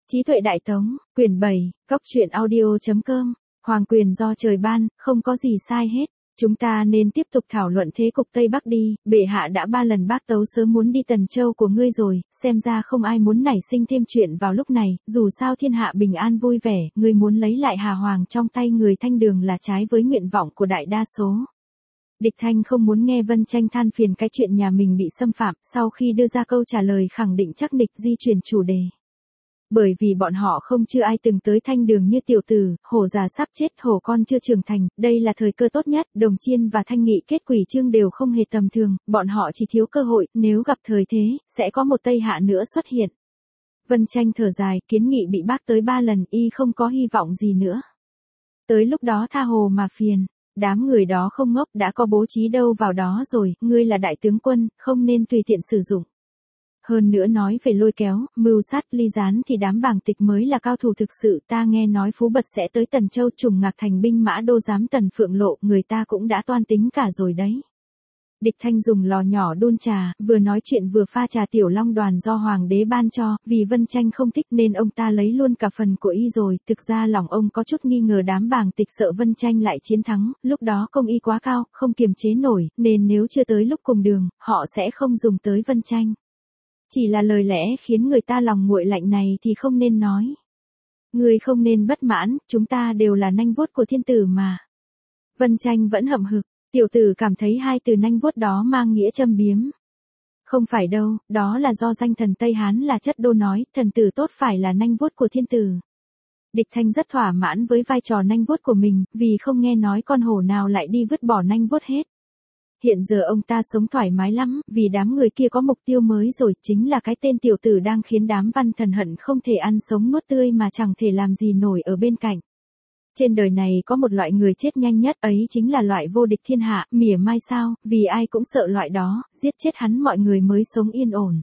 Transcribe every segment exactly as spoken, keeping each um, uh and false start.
Trí tuệ Đại Tống, quyển bảy, góc truyện audio.com, Hoàng quyền do trời ban, không có gì sai hết. Chúng ta nên tiếp tục thảo luận thế cục Tây Bắc đi, bệ hạ đã ba lần bác tấu sớm muốn đi Tần Châu của ngươi rồi, xem ra không ai muốn nảy sinh thêm chuyện vào lúc này, dù sao thiên hạ bình an vui vẻ, ngươi muốn lấy lại Hà Hoàng trong tay người Thanh Đường là trái với nguyện vọng của đại đa số. Địch Thanh không muốn nghe Vân Tranh than phiền cái chuyện nhà mình bị xâm phạm, sau khi đưa ra câu trả lời khẳng định chắc địch di chuyển chủ đề. Bởi vì bọn họ không chưa ai từng tới Thanh Đường như tiểu tử, hổ già sắp chết, hổ con chưa trưởng thành, đây là thời cơ tốt nhất, Đồng Chiên và Thanh Nghị kết quỷ chương đều không hề tầm thường, bọn họ chỉ thiếu cơ hội, nếu gặp thời thế, sẽ có một Tây Hạ nữa xuất hiện. Vân Tranh thở dài, kiến nghị bị bác tới ba lần, y không có hy vọng gì nữa. Tới lúc đó tha hồ mà phiền, đám người đó không ngốc, đã có bố trí đâu vào đó rồi, ngươi là đại tướng quân, không nên tùy tiện sử dụng. Hơn nữa nói về lôi kéo, mưu sát, ly gián thì đám bàng tịch mới là cao thủ thực sự, ta nghe nói Phú Bật sẽ tới Tần Châu trùng ngạc thành binh mã đô giám Tần Phượng Lộ, người ta cũng đã toan tính cả rồi đấy. Địch Thanh dùng lò nhỏ đun trà, vừa nói chuyện vừa pha trà tiểu long đoàn do hoàng đế ban cho, vì Vân Tranh không thích nên ông ta lấy luôn cả phần của y rồi, thực ra lòng ông có chút nghi ngờ đám bàng tịch sợ Vân Tranh lại chiến thắng, lúc đó công y quá cao, không kiềm chế nổi, nên nếu chưa tới lúc cùng đường, họ sẽ không dùng tới Vân Tranh. Chỉ là lời lẽ khiến người ta lòng nguội lạnh này thì không nên nói. Người không nên bất mãn, chúng ta đều là nanh vuốt của thiên tử mà. Vân Tranh vẫn hậm hực, tiểu tử cảm thấy hai từ nanh vuốt đó mang nghĩa châm biếm. Không phải đâu, đó là do danh thần Tây Hán là chất đô nói, thần tử tốt phải là nanh vuốt của thiên tử. Địch Thanh rất thỏa mãn với vai trò nanh vuốt của mình, vì không nghe nói con hổ nào lại đi vứt bỏ nanh vuốt hết. Hiện giờ ông ta sống thoải mái lắm, vì đám người kia có mục tiêu mới rồi, chính là cái tên tiểu tử đang khiến đám văn thần hận không thể ăn sống nuốt tươi mà chẳng thể làm gì nổi ở bên cạnh. Trên đời này có một loại người chết nhanh nhất, ấy chính là loại vô địch thiên hạ, mỉa mai sao, vì ai cũng sợ loại đó, giết chết hắn mọi người mới sống yên ổn.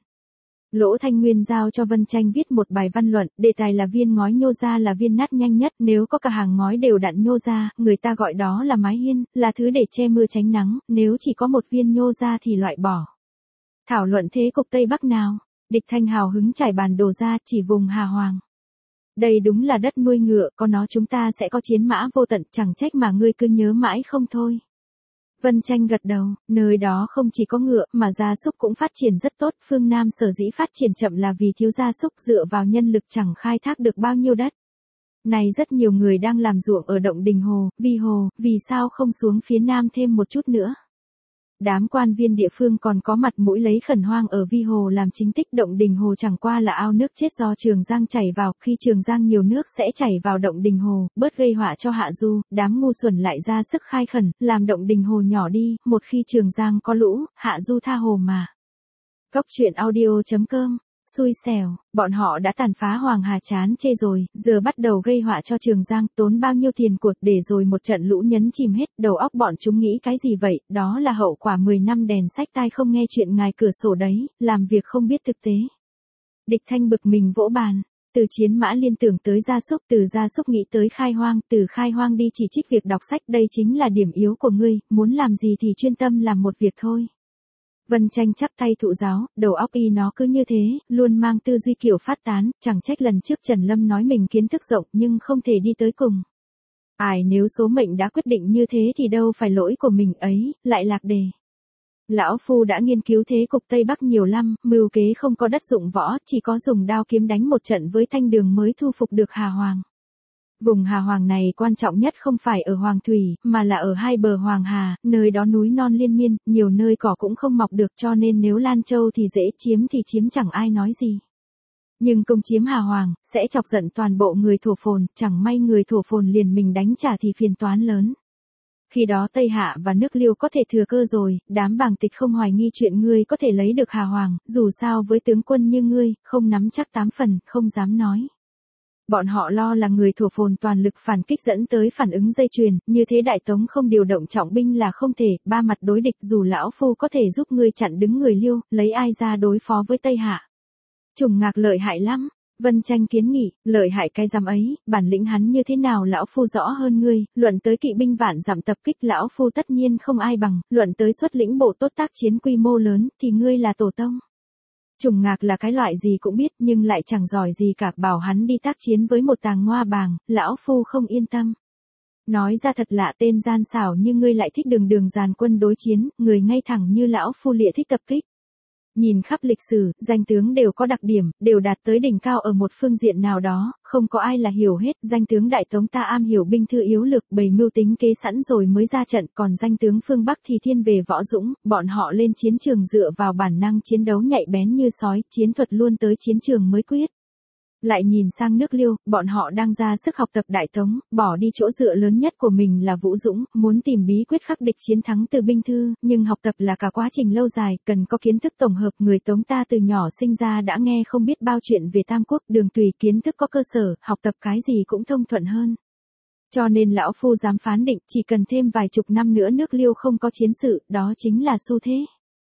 Lỗ Thanh Nguyên giao cho Vân Tranh viết một bài văn luận, đề tài là viên ngói nhô ra là viên nát nhanh nhất, nếu có cả hàng ngói đều đặn nhô ra, người ta gọi đó là mái hiên, là thứ để che mưa tránh nắng, nếu chỉ có một viên nhô ra thì loại bỏ. Thảo luận thế cục Tây Bắc nào? Địch Thanh hào hứng trải bản đồ ra, chỉ vùng Hà Hoàng. Đây đúng là đất nuôi ngựa, có nó chúng ta sẽ có chiến mã vô tận, chẳng trách mà ngươi cứ nhớ mãi không thôi. Vân Tranh gật đầu, nơi đó không chỉ có ngựa, mà gia súc cũng phát triển rất tốt, phương Nam sở dĩ phát triển chậm là vì thiếu gia súc, dựa vào nhân lực chẳng khai thác được bao nhiêu đất. Này rất nhiều người đang làm ruộng ở Động Đình Hồ, Vi Hồ, vì sao không xuống phía Nam thêm một chút nữa. Đám quan viên địa phương còn có mặt mũi lấy khẩn hoang ở Vi Hồ làm chính tích, Động Đình Hồ chẳng qua là ao nước chết do Trường Giang chảy vào, khi Trường Giang nhiều nước sẽ chảy vào Động Đình Hồ, bớt gây họa cho hạ du, đám ngu xuẩn lại ra sức khai khẩn, làm Động Đình Hồ nhỏ đi, một khi Trường Giang có lũ, hạ du tha hồ mà. Góc truyện audio.com, xui xẻo, bọn họ đã tàn phá Hoàng Hà chán chê rồi, giờ bắt đầu gây họa cho Trường Giang, tốn bao nhiêu tiền cuộc để rồi một trận lũ nhấn chìm hết, đầu óc bọn chúng nghĩ cái gì vậy, đó là hậu quả mười năm đèn sách tai không nghe chuyện ngài cửa sổ đấy, làm việc không biết thực tế. Địch Thanh bực mình vỗ bàn, từ chiến mã liên tưởng tới gia súc, từ gia súc nghĩ tới khai hoang, từ khai hoang đi chỉ trích việc đọc sách, đây chính là điểm yếu của ngươi, muốn làm gì thì chuyên tâm làm một việc thôi. Vân Tranh chắp tay thụ giáo, đầu óc y nó cứ như thế, luôn mang tư duy kiểu phát tán, chẳng trách lần trước Trần Lâm nói mình kiến thức rộng nhưng không thể đi tới cùng. Ai nếu số mệnh đã quyết định như thế thì đâu phải lỗi của mình ấy, lại lạc đề. Lão Phu đã nghiên cứu thế cục Tây Bắc nhiều lắm, mưu kế không có đất dụng võ, chỉ có dùng đao kiếm đánh một trận với Thanh Đường mới thu phục được Hà Hoàng. Vùng Hà Hoàng này quan trọng nhất không phải ở Hoàng Thủy, mà là ở hai bờ Hoàng Hà, nơi đó núi non liên miên, nhiều nơi cỏ cũng không mọc được cho nên nếu Lan Châu thì dễ chiếm thì chiếm chẳng ai nói gì. Nhưng công chiếm Hà Hoàng, sẽ chọc giận toàn bộ người thổ phồn, chẳng may người thổ phồn liền mình đánh trả thì phiền toán lớn. Khi đó Tây Hạ và nước Liêu có thể thừa cơ rồi, đám bàng tịch không hoài nghi chuyện ngươi có thể lấy được Hà Hoàng, dù sao với tướng quân như ngươi, không nắm chắc tám phần, không dám nói. Bọn họ lo là người thổ phồn toàn lực phản kích dẫn tới phản ứng dây chuyền, như thế Đại Tống không điều động trọng binh là không thể, ba mặt đối địch dù lão Phu có thể giúp ngươi chặn đứng người Liêu, lấy ai ra đối phó với Tây Hạ. Trùng Ngạc lợi hại lắm, Vân Tranh kiến nghị, lợi hại cái giám ấy, bản lĩnh hắn như thế nào lão Phu rõ hơn ngươi, luận tới kỵ binh vạn dặm tập kích lão Phu tất nhiên không ai bằng, luận tới xuất lĩnh bộ tốt tác chiến quy mô lớn, thì ngươi là tổ tông. Trùng Ngạc là cái loại gì cũng biết nhưng lại chẳng giỏi gì cả, bảo hắn đi tác chiến với một tàng ngoa bàng, lão phu không yên tâm. Nói ra thật lạ, tên gian xảo như ngươi lại thích đường đường dàn quân đối chiến, người ngay thẳng như lão phu lịa thích tập kích. Nhìn khắp lịch sử, danh tướng đều có đặc điểm, đều đạt tới đỉnh cao ở một phương diện nào đó, không có ai là hiểu hết. Danh tướng Đại Tống ta am hiểu binh thư yếu lược, bày mưu tính kế sẵn rồi mới ra trận, còn danh tướng phương Bắc thì thiên về võ dũng, bọn họ lên chiến trường dựa vào bản năng chiến đấu nhạy bén như sói, chiến thuật luôn tới chiến trường mới quyết. Lại nhìn sang nước Liêu, bọn họ đang ra sức học tập Đại Tống, bỏ đi chỗ dựa lớn nhất của mình là vũ dũng, muốn tìm bí quyết khắc địch chiến thắng từ binh thư, nhưng học tập là cả quá trình lâu dài, cần có kiến thức tổng hợp. Người Tống ta từ nhỏ sinh ra đã nghe không biết bao chuyện về Tam Quốc, đường tùy, kiến thức có cơ sở, học tập cái gì cũng thông thuận hơn. Cho nên lão phu dám phán định, chỉ cần thêm vài chục năm nữa nước Liêu không có chiến sự, đó chính là xu thế.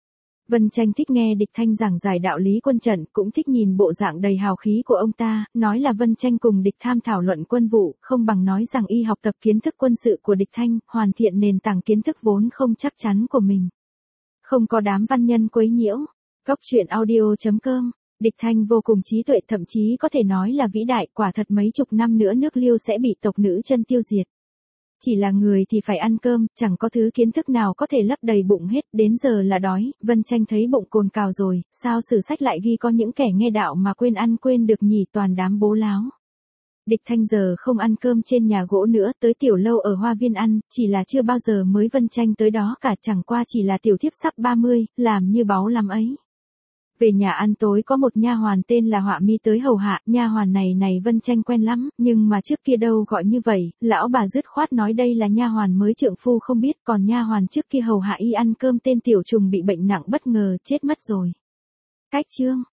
Vân Tranh thích nghe Địch Thanh giảng giải đạo lý quân trận, cũng thích nhìn bộ dạng đầy hào khí của ông ta, nói là Vân Tranh cùng Địch Tham thảo luận quân vụ, không bằng nói rằng y học tập kiến thức quân sự của Địch Thanh, hoàn thiện nền tảng kiến thức vốn không chắc chắn của mình. Không có đám văn nhân quấy nhiễu. Góc truyện audio chấm com. Địch Thanh vô cùng trí tuệ, thậm chí có thể nói là vĩ đại, quả thật mấy chục năm nữa nước Liêu sẽ bị tộc nữ chân tiêu diệt. Chỉ là người thì phải ăn cơm, chẳng có thứ kiến thức nào có thể lấp đầy bụng hết, đến giờ là đói. Vân Tranh thấy bụng cồn cào rồi, sao sử sách lại ghi có những kẻ nghe đạo mà quên ăn quên được nhỉ, toàn đám bố láo. Địch Thanh giờ không ăn cơm trên nhà gỗ nữa, tới tiểu lâu ở Hoa Viên ăn, chỉ là chưa bao giờ mới Vân Tranh tới đó cả, chẳng qua chỉ là tiểu thiếp sắp ba mươi, làm như báu lắm ấy. Về nhà ăn tối có một nha hoàn tên là Họa Mi tới hầu hạ, nha hoàn này này Vân Tranh quen lắm, nhưng mà trước kia đâu gọi như vậy, lão bà dứt khoát nói đây là nha hoàn mới trượng phu không biết, còn nha hoàn trước kia hầu hạ y ăn cơm tên Tiểu Trùng bị bệnh nặng bất ngờ chết mất rồi. Cách chương